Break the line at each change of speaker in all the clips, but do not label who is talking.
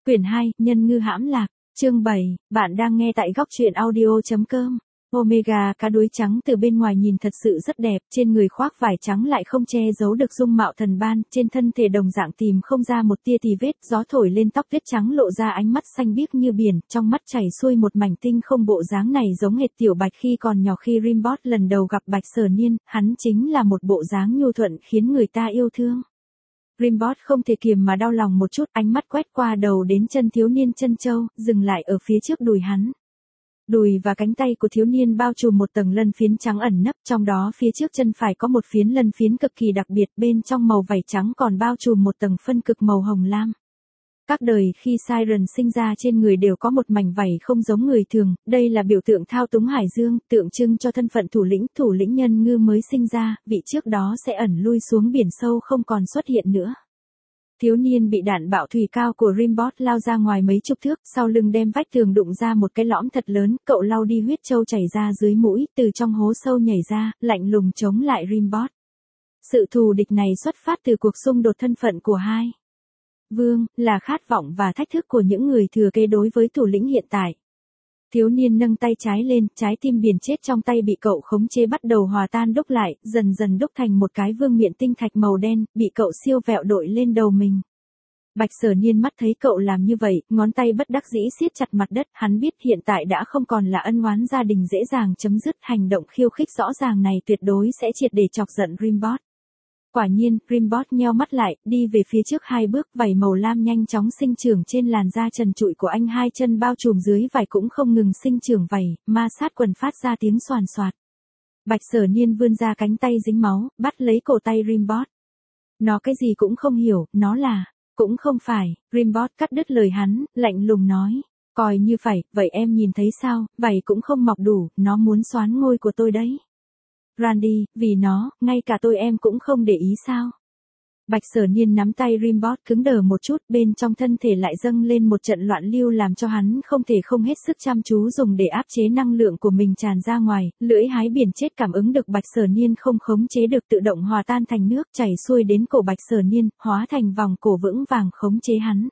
Quyển 2, Nhân ngư hãm lạc, chương 7, bạn đang nghe tại góc truyện audio.com. Omega cá đuối trắng từ bên ngoài nhìn thật sự rất đẹp, trên người khoác vải trắng lại không che giấu được dung mạo thần ban, trên thân thể đồng dạng tìm không ra một tia tì vết, gió thổi lên tóc tuyết trắng lộ ra ánh mắt xanh biếc như biển, trong mắt chảy xuôi một mảnh tinh không. Bộ dáng này giống hệt Tiểu Bạch khi còn nhỏ. Khi Rimbot lần đầu gặp Bạch Sở Niên, hắn chính là một bộ dáng nhu thuận khiến người ta yêu thương. Rimbot không thể kiềm mà đau lòng một chút, ánh mắt quét qua đầu đến chân thiếu niên chân châu, dừng lại ở phía trước đùi hắn. Đùi và cánh tay của thiếu niên bao trùm một tầng lân phiến trắng ẩn nấp, trong đó phía trước chân phải có một phiến lân phiến cực kỳ đặc biệt, bên trong màu vảy trắng còn bao trùm một tầng phân cực màu hồng lam. Các đời khi Siren sinh ra trên người đều có một mảnh vảy không giống người thường, đây là biểu tượng thao túng hải dương, tượng trưng cho thân phận thủ lĩnh nhân ngư mới sinh ra, vị trước đó sẽ ẩn lui xuống biển sâu không còn xuất hiện nữa. Thiếu niên bị đạn bạo thủy cao của Rimbot lao ra ngoài mấy chục thước, sau lưng đem vách tường đụng ra một cái lõm thật lớn, cậu lau đi huyết trâu chảy ra dưới mũi, từ trong hố sâu nhảy ra, lạnh lùng chống lại Rimbot. Sự thù địch này xuất phát từ cuộc xung đột thân phận của hai vương, là khát vọng và thách thức của những người thừa kế đối với thủ lĩnh hiện tại. Thiếu niên nâng tay trái lên, trái tim biển chết trong tay bị cậu khống chế bắt đầu hòa tan đúc lại, dần dần đúc thành một cái vương miện tinh thạch màu đen, bị cậu siêu vẹo đội lên đầu mình. Bạch Sở Niên mắt thấy cậu làm như vậy, ngón tay bất đắc dĩ siết chặt mặt đất, hắn biết hiện tại đã không còn là ân oán gia đình dễ dàng chấm dứt, hành động khiêu khích rõ ràng này tuyệt đối sẽ triệt để chọc giận Rimbot. Quả nhiên, Rimbot nheo mắt lại, đi về phía trước hai bước, vảy màu lam nhanh chóng sinh trưởng trên làn da trần trụi của anh, hai chân bao trùm dưới vảy cũng không ngừng sinh trưởng vảy, ma sát quần phát ra tiếng xoàn xoạt. Bạch Sở Niên vươn ra cánh tay dính máu, bắt lấy cổ tay Rimbot. Nó cái gì cũng không hiểu, nó là, cũng không phải, Rimbot cắt đứt lời hắn, lạnh lùng nói. Coi như phải, vậy em nhìn thấy sao, vảy cũng không mọc đủ, nó muốn soán ngôi của tôi đấy. Randy, vì nó, ngay cả tôi em cũng không để ý sao. Bạch Sở Niên nắm tay Rimbot cứng đờ một chút, bên trong thân thể lại dâng lên một trận loạn lưu làm cho hắn không thể không hết sức chăm chú dùng để áp chế năng lượng của mình tràn ra ngoài, lưỡi hái biển chết cảm ứng được Bạch Sở Niên không khống chế được tự động hòa tan thành nước chảy xuôi đến cổ Bạch Sở Niên, hóa thành vòng cổ vững vàng khống chế hắn.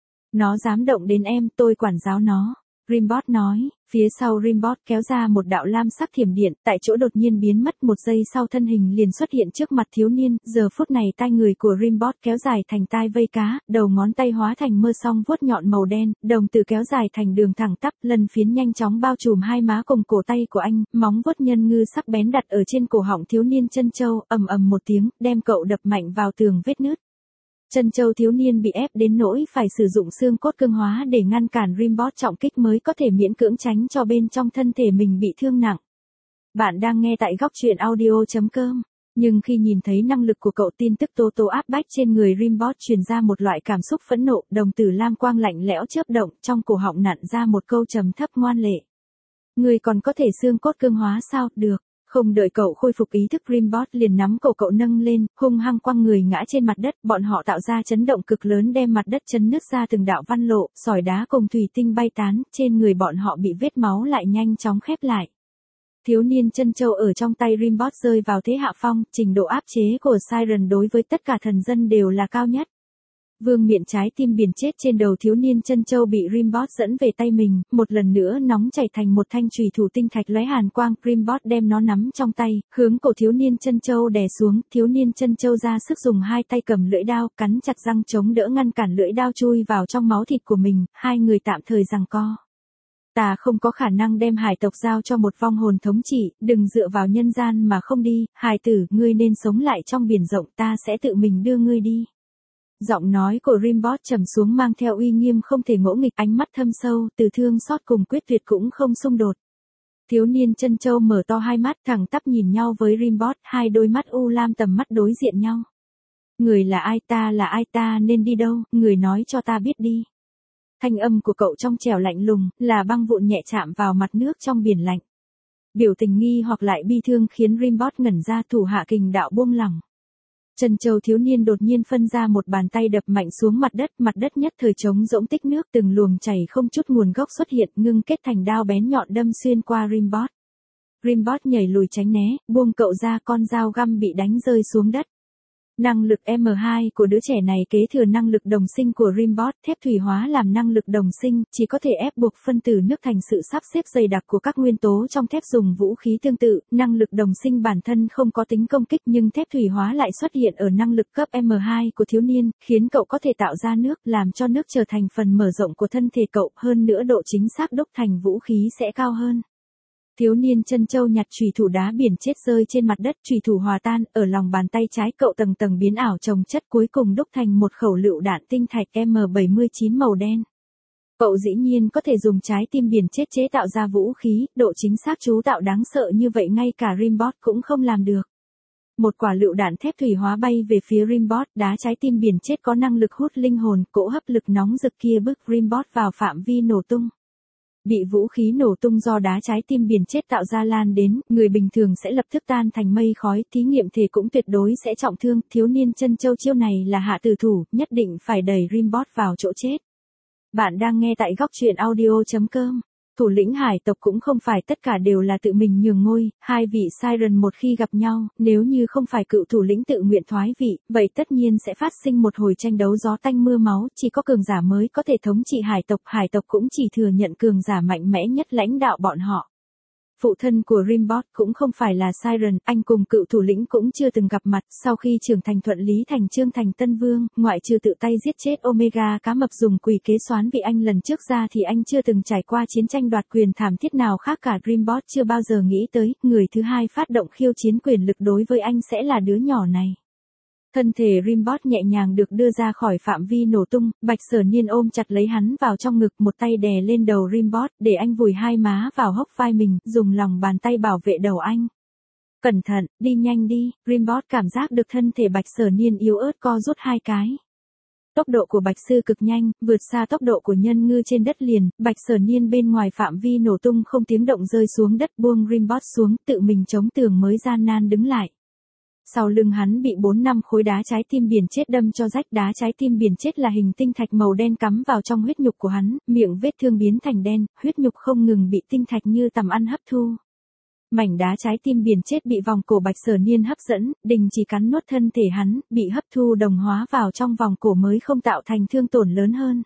Nó dám động đến em, tôi quản giáo nó. Rimbot nói, phía sau Rimbot kéo ra một đạo lam sắc thiểm điện, tại chỗ đột nhiên biến mất, một giây sau thân hình liền xuất hiện trước mặt thiếu niên, giờ phút này tai người của Rimbot kéo dài thành tai vây cá, đầu ngón tay hóa thành mơ song vuốt nhọn màu đen, đồng tử kéo dài thành đường thẳng tắp, lần phiến nhanh chóng bao trùm hai má cùng cổ tay của anh, móng vuốt nhân ngư sắc bén đặt ở trên cổ họng thiếu niên chân châu, ầm ầm một tiếng, đem cậu đập mạnh vào tường vết nứt. Chân châu thiếu niên bị ép đến nỗi phải sử dụng xương cốt cương hóa để ngăn cản Rimbot trọng kích mới có thể miễn cưỡng tránh cho bên trong thân thể mình bị thương nặng. Bạn đang nghe tại góc truyện audio.com. Nhưng khi nhìn thấy năng lực của cậu, tin tức tố tố áp bách trên người Rimbot truyền ra một loại cảm xúc phẫn nộ, đồng tử lam quang lạnh lẽo chớp động, trong cổ họng nặn ra một câu trầm thấp ngoan lệ. Người còn có thể xương cốt cương hóa sao, được. Không đợi cậu khôi phục ý thức, Rimbot liền nắm cổ cậu nâng lên, hung hăng quăng người ngã trên mặt đất, bọn họ tạo ra chấn động cực lớn đem mặt đất chấn nứt ra từng đạo văn lộ, sỏi đá cùng thủy tinh bay tán, trên người bọn họ bị vết máu lại nhanh chóng khép lại. Thiếu niên chân châu ở trong tay Rimbot rơi vào thế hạ phong, trình độ áp chế của Siren đối với tất cả thần dân đều là cao nhất. Vương miện trái tim biển chết trên đầu thiếu niên chân châu bị Rimbot dẫn về tay mình, một lần nữa nóng chảy thành một thanh chùy thủ tinh thạch lóe hàn quang, Rimbot đem nó nắm trong tay, hướng cổ thiếu niên chân châu đè xuống, thiếu niên chân châu ra sức dùng hai tay cầm lưỡi đao, cắn chặt răng chống đỡ ngăn cản lưỡi đao chui vào trong máu thịt của mình, hai người tạm thời giằng co. Ta không có khả năng đem hải tộc giao cho một vong hồn thống trị, đừng dựa vào nhân gian mà không đi, hài tử, ngươi nên sống lại trong biển rộng, ta sẽ tự mình đưa ngươi đi. Giọng nói của Rimbot trầm xuống mang theo uy nghiêm không thể ngỗ nghịch, ánh mắt thâm sâu, từ thương xót cùng quyết tuyệt cũng không xung đột. Thiếu niên chân châu mở to hai mắt thẳng tắp nhìn nhau với Rimbot, hai đôi mắt u lam tầm mắt đối diện nhau. Người là ai, ta nên đi đâu, người nói cho ta biết đi. Thanh âm của cậu trong trẻo lạnh lùng, là băng vụn nhẹ chạm vào mặt nước trong biển lạnh. Biểu tình nghi hoặc lại bi thương khiến Rimbot ngẩn ra, thủ hạ kình đạo buông lỏng. Chân châu thiếu niên đột nhiên phân ra một bàn tay đập mạnh xuống mặt đất nhất thời trống rỗng tích nước, từng luồng chảy không chút nguồn gốc xuất hiện, ngưng kết thành đao bén nhọn đâm xuyên qua Rimbot. Rimbot nhảy lùi tránh né, buông cậu ra, con dao găm bị đánh rơi xuống đất. Năng lực M2 của đứa trẻ này kế thừa năng lực đồng sinh của Rimbot, thép thủy hóa làm năng lực đồng sinh, chỉ có thể ép buộc phân tử nước thành sự sắp xếp dày đặc của các nguyên tố trong thép dùng vũ khí tương tự. Năng lực đồng sinh bản thân không có tính công kích nhưng thép thủy hóa lại xuất hiện ở năng lực cấp M2 của thiếu niên, khiến cậu có thể tạo ra nước, làm cho nước trở thành phần mở rộng của thân thể cậu, hơn nữa độ chính xác đúc thành vũ khí sẽ cao hơn. Thiếu niên chân châu nhặt chùy thủ đá biển chết rơi trên mặt đất, chùy thủ hòa tan, ở lòng bàn tay trái cậu tầng tầng biến ảo chồng chất cuối cùng đúc thành một khẩu lựu đạn tinh thạch M79 màu đen. Cậu dĩ nhiên có thể dùng trái tim biển chết chế tạo ra vũ khí, độ chính xác chú tạo đáng sợ như vậy ngay cả Rimbot cũng không làm được. Một quả lựu đạn thép thủy hóa bay về phía Rimbot, đá trái tim biển chết có năng lực hút linh hồn, cỗ hấp lực nóng rực kia bức Rimbot vào phạm vi nổ tung. Bị vũ khí nổ tung do đá trái tim biển chết tạo ra lan đến, người bình thường sẽ lập tức tan thành mây khói, thí nghiệm thể cũng tuyệt đối sẽ trọng thương. Thiếu niên chân châu chiêu này là hạ tử thủ, nhất định phải đẩy Rimbot vào chỗ chết. Bạn đang nghe tại góc truyện audio.com. Thủ lĩnh hải tộc cũng không phải tất cả đều là tự mình nhường ngôi, hai vị Siren một khi gặp nhau, nếu như không phải cựu thủ lĩnh tự nguyện thoái vị, vậy tất nhiên sẽ phát sinh một hồi tranh đấu gió tanh mưa máu, chỉ có cường giả mới có thể thống trị hải tộc cũng chỉ thừa nhận cường giả mạnh mẽ nhất lãnh đạo bọn họ. Phụ thân của Rimbot cũng không phải là Siren, anh cùng cựu thủ lĩnh cũng chưa từng gặp mặt, sau khi trưởng thành thuận lý thành chương thành Tân Vương, ngoại trừ tự tay giết chết Omega cá mập dùng quỷ kế soán vì anh lần trước ra thì anh chưa từng trải qua chiến tranh đoạt quyền thảm thiết nào khác cả. Rimbot chưa bao giờ nghĩ tới, người thứ hai phát động khiêu chiến quyền lực đối với anh sẽ là đứa nhỏ này. Thân thể Rimbot nhẹ nhàng được đưa ra khỏi phạm vi nổ tung, Bạch Sở Niên ôm chặt lấy hắn vào trong ngực, một tay đè lên đầu Rimbot, để anh vùi hai má vào hốc vai mình, dùng lòng bàn tay bảo vệ đầu anh. Cẩn thận, đi nhanh đi. Rimbot cảm giác được thân thể Bạch Sở Niên yếu ớt co rút hai cái. Tốc độ của Bạch Sư cực nhanh, vượt xa tốc độ của nhân ngư trên đất liền, Bạch Sở Niên bên ngoài phạm vi nổ tung không tiếng động rơi xuống đất, buông Rimbot xuống, tự mình chống tường mới gian nan đứng lại. Sau lưng hắn bị 4-5 khối đá trái tim biển chết đâm cho rách, đá trái tim biển chết là hình tinh thạch màu đen cắm vào trong huyết nhục của hắn, miệng vết thương biến thành đen, huyết nhục không ngừng bị tinh thạch như tằm ăn hấp thu. Mảnh đá trái tim biển chết bị vòng cổ Bạch Sở Niên hấp dẫn, đình chỉ cắn nuốt thân thể hắn, bị hấp thu đồng hóa vào trong vòng cổ mới không tạo thành thương tổn lớn hơn.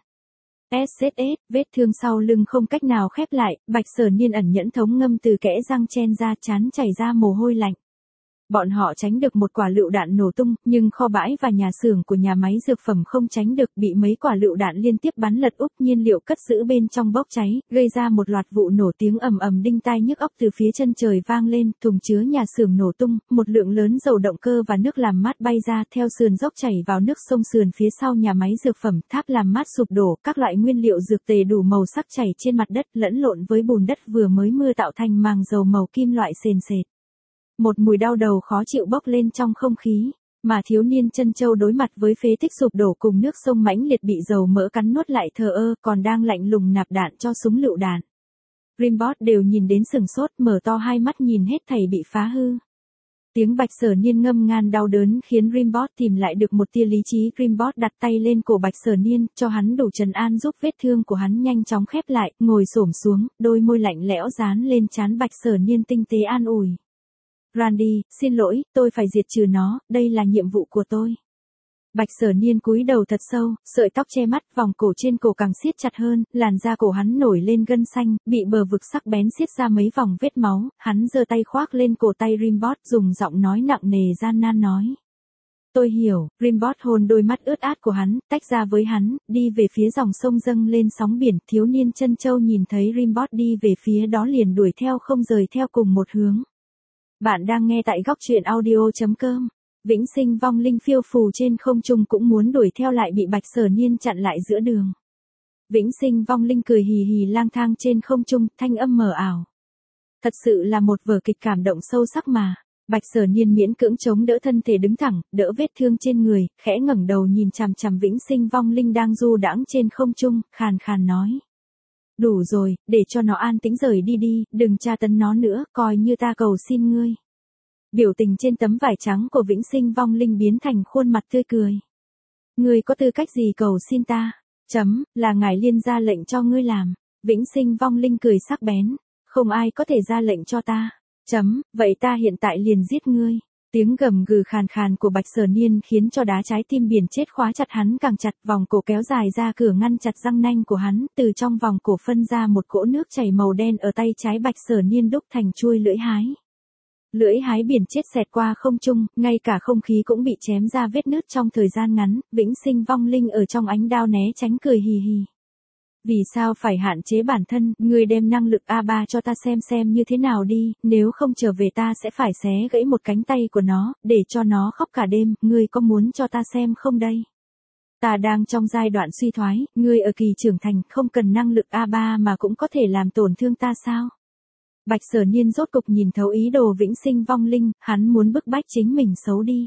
SZS, vết thương sau lưng không cách nào khép lại, Bạch Sở Niên ẩn nhẫn thống ngâm từ kẽ răng chen ra, chán chảy ra mồ hôi lạnh. Bọn họ tránh được một quả lựu đạn nổ tung, nhưng kho bãi và nhà xưởng của nhà máy dược phẩm không tránh được, bị mấy quả lựu đạn liên tiếp bắn lật úp, nhiên liệu cất giữ bên trong bốc cháy, gây ra một loạt vụ nổ tiếng ầm ầm đinh tai nhức óc từ phía chân trời vang lên, thùng chứa nhà xưởng nổ tung, một lượng lớn dầu động cơ và nước làm mát bay ra, theo sườn dốc chảy vào nước sông sườn phía sau nhà máy dược phẩm, tháp làm mát sụp đổ, các loại nguyên liệu dược tề đủ màu sắc chảy trên mặt đất, lẫn lộn với bùn đất vừa mới mưa tạo thành màng dầu màu kim loại sền sệt. Một mùi đau đầu khó chịu bốc lên trong không khí, mà thiếu niên chân châu đối mặt với phế tích sụp đổ cùng nước sông mãnh liệt bị dầu mỡ cắn nuốt lại thờ ơ, còn đang lạnh lùng nạp đạn cho súng lựu đạn. Rimbot đều nhìn đến sừng sốt, mở to hai mắt nhìn hết thảy bị phá hư. Tiếng Bạch Sở Niên ngâm ngàn đau đớn khiến Rimbot tìm lại được một tia lý trí. Rimbot đặt tay lên cổ Bạch Sở Niên, cho hắn đủ trấn an giúp vết thương của hắn nhanh chóng khép lại, ngồi xổm xuống, đôi môi lạnh lẽo dán lên trán Bạch Sở Niên tinh tế an ủi. Randy, xin lỗi, tôi phải diệt trừ nó, đây là nhiệm vụ của tôi. Bạch Sở Niên cúi đầu thật sâu, sợi tóc che mắt, vòng cổ trên cổ càng siết chặt hơn, làn da cổ hắn nổi lên gân xanh, bị bờ vực sắc bén siết ra mấy vòng vết máu, hắn giơ tay khoác lên cổ tay Rimbot, dùng giọng nói nặng nề gian nan nói. Tôi hiểu. Rimbot hôn đôi mắt ướt át của hắn, tách ra với hắn, đi về phía dòng sông dâng lên sóng biển. Thiếu niên chân châu nhìn thấy Rimbot đi về phía đó liền đuổi theo không rời theo cùng một hướng. Bạn đang nghe tại góc truyện audio.com. Vĩnh Sinh vong linh phiêu phù trên không trung cũng muốn đuổi theo lại bị Bạch Sở Niên chặn lại giữa đường. Vĩnh Sinh vong linh cười hì hì lang thang trên không trung, thanh âm mờ ảo. Thật sự là một vở kịch cảm động sâu sắc mà. Bạch Sở Niên miễn cưỡng chống đỡ thân thể đứng thẳng, đỡ vết thương trên người, khẽ ngẩng đầu nhìn chằm chằm Vĩnh Sinh vong linh đang du đãng trên không trung, khàn khàn nói. Đủ rồi, để cho nó an tĩnh rời đi đi, đừng tra tấn nó nữa, coi như ta cầu xin ngươi. Biểu tình trên tấm vải trắng của Vĩnh Sinh vong linh biến thành khuôn mặt tươi cười. Ngươi có tư cách gì cầu xin ta? Là ngài Liên ra lệnh cho ngươi làm. Vĩnh Sinh vong linh cười sắc bén. Không ai có thể ra lệnh cho ta. Vậy ta hiện tại liền giết ngươi. Tiếng gầm gừ khàn khàn của Bạch Sở Niên khiến cho đá trái tim biển chết khóa chặt hắn càng chặt, vòng cổ kéo dài ra cửa ngăn chặt răng nanh của hắn, từ trong vòng cổ phân ra một cỗ nước chảy màu đen ở tay trái Bạch Sở Niên đúc thành chuôi lưỡi hái. Lưỡi hái biển chết xẹt qua không trung, ngay cả không khí cũng bị chém ra vết nứt trong thời gian ngắn, Vĩnh Sinh Vong Linh ở trong ánh đao né tránh cười hì hì. Vì sao phải hạn chế bản thân, ngươi đem năng lực A3 cho ta xem như thế nào đi, nếu không trở về ta sẽ phải xé gãy một cánh tay của nó, để cho nó khóc cả đêm, ngươi có muốn cho ta xem không đây? Ta đang trong giai đoạn suy thoái, ngươi ở kỳ trưởng thành, không cần năng lực A3 mà cũng có thể làm tổn thương ta sao? Bạch Sở Niên rốt cục nhìn thấu ý đồ Vĩnh Sinh Vong Linh, hắn muốn bức bách chính mình xấu đi.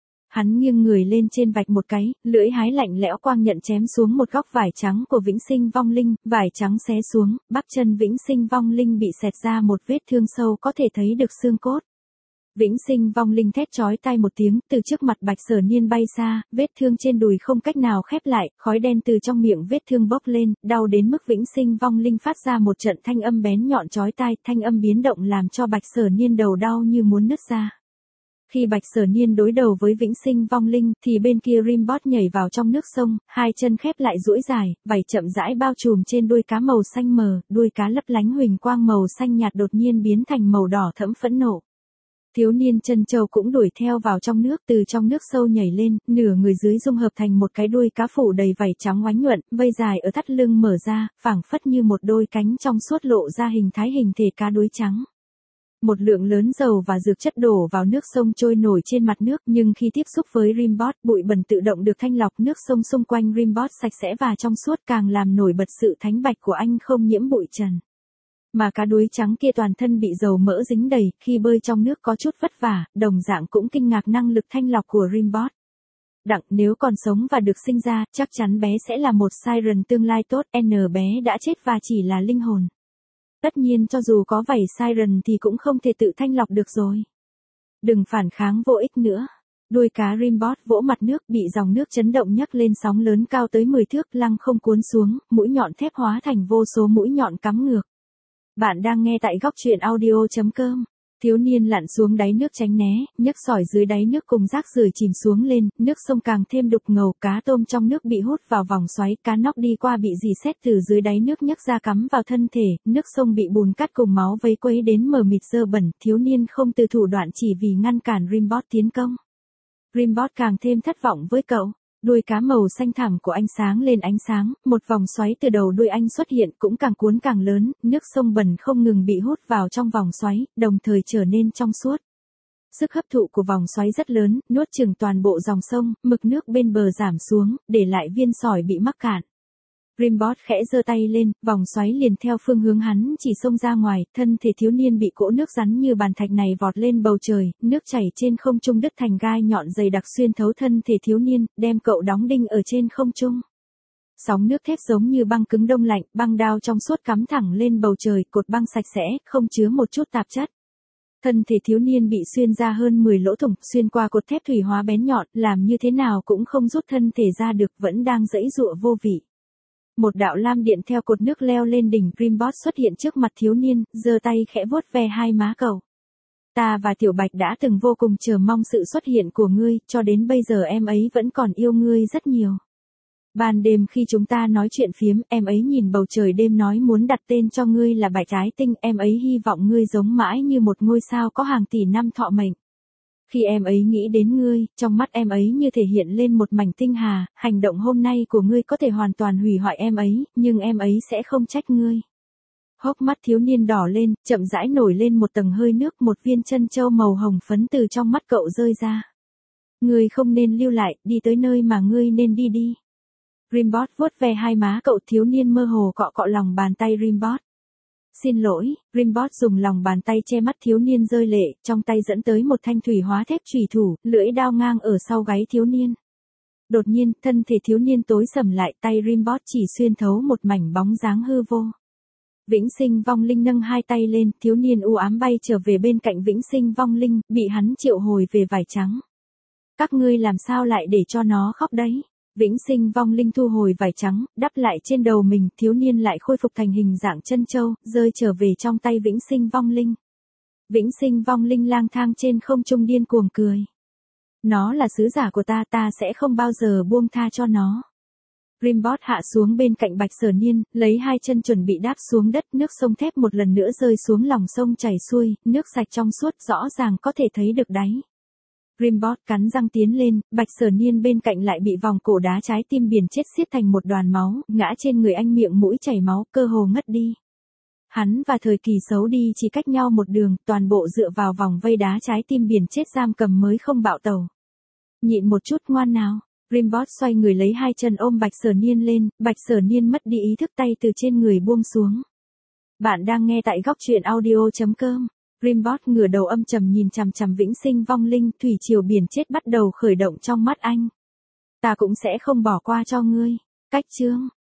Hắn nghiêng người lên trên vạch một cái, lưỡi hái lạnh lẽo quang nhận chém xuống một góc vải trắng của Vĩnh Sinh Vong Linh, vải trắng xé xuống, bắp chân Vĩnh Sinh Vong Linh bị xẹt ra một vết thương sâu có thể thấy được xương cốt. Vĩnh Sinh Vong Linh thét chói tai một tiếng, từ trước mặt Bạch Sở Niên bay xa, vết thương trên đùi không cách nào khép lại, khói đen từ trong miệng vết thương bốc lên, đau đến mức Vĩnh Sinh Vong Linh phát ra một trận thanh âm bén nhọn chói tai, thanh âm biến động làm cho Bạch Sở Niên đầu đau như muốn nứt ra. Khi Bạch Sở Niên đối đầu với Vĩnh Sinh Vong Linh, thì bên kia Rimbot nhảy vào trong nước sông, hai chân khép lại duỗi dài, vảy chậm rãi bao trùm trên đuôi cá màu xanh mờ, đuôi cá lấp lánh huỳnh quang màu xanh nhạt đột nhiên biến thành màu đỏ thẫm phẫn nộ. Thiếu niên chân châu cũng đuổi theo vào trong nước, từ trong nước sâu nhảy lên, nửa người dưới dung hợp thành một cái đuôi cá phủ đầy vảy trắng oánh nhuận, vây dài ở thắt lưng mở ra, phảng phất như một đôi cánh trong suốt lộ ra hình thái hình thể cá đuối trắng. Một lượng lớn dầu và dược chất đổ vào nước sông trôi nổi trên mặt nước, nhưng khi tiếp xúc với Rimbot, bụi bẩn tự động được thanh lọc, nước sông xung quanh Rimbot sạch sẽ và trong suốt, càng làm nổi bật sự thánh bạch của anh không nhiễm bụi trần. Mà cá đuối trắng kia toàn thân bị dầu mỡ dính đầy, khi bơi trong nước có chút vất vả, đồng dạng cũng kinh ngạc năng lực thanh lọc của Rimbot. Đặng, nếu còn sống và được sinh ra, chắc chắn bé sẽ là một siren tương lai tốt, bé đã chết và chỉ là linh hồn. Tất nhiên cho dù có vảy siren thì cũng không thể tự thanh lọc được rồi. Đừng phản kháng vô ích nữa. Đuôi cá Rimbot vỗ mặt nước, bị dòng nước chấn động nhấc lên sóng lớn cao tới 10 thước, lăng không cuốn xuống, mũi nhọn thép hóa thành vô số mũi nhọn cắm ngược. Bạn đang nghe tại góc truyện audio.com. Thiếu niên lặn xuống đáy nước tránh né, nhấc sỏi dưới đáy nước cùng rác rưởi chìm xuống lên, nước sông càng thêm đục ngầu, cá tôm trong nước bị hút vào vòng xoáy, cá nóc đi qua bị rỉ sét từ dưới đáy nước nhấc ra cắm vào thân thể, nước sông bị bùn cát cùng máu vấy quấy đến mờ mịt dơ bẩn, thiếu niên không từ thủ đoạn chỉ vì ngăn cản Rimbot tiến công. Rimbot càng thêm thất vọng với cậu. Đuôi cá màu xanh thẳm của anh sáng lên ánh sáng, một vòng xoáy từ đầu đuôi anh xuất hiện cũng càng cuốn càng lớn, nước sông bẩn không ngừng bị hút vào trong vòng xoáy, đồng thời trở nên trong suốt. Sức hấp thụ của vòng xoáy rất lớn, nuốt chửng toàn bộ dòng sông, mực nước bên bờ giảm xuống, để lại viên sỏi bị mắc cạn. Rimbot khẽ giơ tay lên, vòng xoáy liền theo phương hướng hắn chỉ xông ra ngoài, thân thể thiếu niên bị cỗ nước rắn như bàn thạch này vọt lên bầu trời, nước chảy trên không trung đứt thành gai nhọn dày đặc xuyên thấu thân thể thiếu niên, đem cậu đóng đinh ở trên không trung. Sóng nước thép giống như băng cứng đông lạnh, băng đao trong suốt cắm thẳng lên bầu trời, cột băng sạch sẽ, không chứa một chút tạp chất. Thân thể thiếu niên bị xuyên ra hơn 10 lỗ thủng, xuyên qua cột thép thủy hóa bén nhọn, làm như thế nào cũng không rút thân thể ra được, vẫn đang giãy giụa vô vị. Một đạo lam điện theo cột nước leo lên đỉnh, Rimbot xuất hiện trước mặt thiếu niên, giơ tay khẽ vuốt ve hai má cậu. Ta và Tiểu Bạch đã từng vô cùng chờ mong sự xuất hiện của ngươi, cho đến bây giờ em ấy vẫn còn yêu ngươi rất nhiều. Ban đêm khi chúng ta nói chuyện phiếm, em ấy nhìn bầu trời đêm nói muốn đặt tên cho ngươi là Bạch Ái Tinh, em ấy hy vọng ngươi giống mãi như một ngôi sao có hàng tỷ năm thọ mệnh. Khi em ấy nghĩ đến ngươi, trong mắt em ấy như thể hiện lên một mảnh tinh hà, hành động hôm nay của ngươi có thể hoàn toàn hủy hoại em ấy, nhưng em ấy sẽ không trách ngươi. Hốc mắt thiếu niên đỏ lên, chậm rãi nổi lên một tầng hơi nước, một viên chân châu màu hồng phấn từ trong mắt cậu rơi ra. Ngươi không nên lưu lại, đi tới nơi mà ngươi nên đi đi. Rimbot vuốt ve hai má cậu, thiếu niên mơ hồ cọ cọ lòng bàn tay Rimbot. Xin lỗi, Rimbot dùng lòng bàn tay che mắt thiếu niên rơi lệ, trong tay dẫn tới một thanh thủy hóa thép chùy thủ, lưỡi đao ngang ở sau gáy thiếu niên. Đột nhiên, thân thể thiếu niên tối sầm lại, tay Rimbot chỉ xuyên thấu một mảnh bóng dáng hư vô. Vĩnh Sinh Vong Linh nâng hai tay lên, thiếu niên u ám bay trở về bên cạnh Vĩnh Sinh Vong Linh, bị hắn triệu hồi về vải trắng. Các ngươi làm sao lại để cho nó khóc đấy? Vĩnh Sinh Vong Linh thu hồi vải trắng, đắp lại trên đầu mình, thiếu niên lại khôi phục thành hình dạng chân châu, rơi trở về trong tay Vĩnh Sinh Vong Linh. Vĩnh sinh vong linh lang thang trên không trung điên cuồng cười. Nó là sứ giả của ta, ta sẽ không bao giờ buông tha cho nó. Grimbot hạ xuống bên cạnh Bạch Sở Niên, lấy hai chân chuẩn bị đáp xuống đất, nước sông thép một lần nữa rơi xuống lòng sông chảy xuôi, nước sạch trong suốt rõ ràng có thể thấy được đáy. Grimbot cắn răng tiến lên, Bạch Sở Niên bên cạnh lại bị vòng cổ đá trái tim biển chết xiết thành một đoàn máu, ngã trên người anh miệng mũi chảy máu, cơ hồ ngất đi. Hắn và thời kỳ xấu đi chỉ cách nhau một đường, toàn bộ dựa vào vòng vây đá trái tim biển chết giam cầm mới không bạo tẩu. Nhịn một chút ngoan nào. Grimbot xoay người lấy hai chân ôm Bạch Sở Niên lên, Bạch Sở Niên mất đi ý thức, tay từ trên người buông xuống. Bạn đang nghe tại góc truyện audio.com. Grimbot ngửa đầu âm trầm nhìn chằm chằm vĩnh sinh vong linh, thủy triều biển chết bắt đầu khởi động trong mắt anh. Ta cũng sẽ không bỏ qua cho ngươi. Cách chương.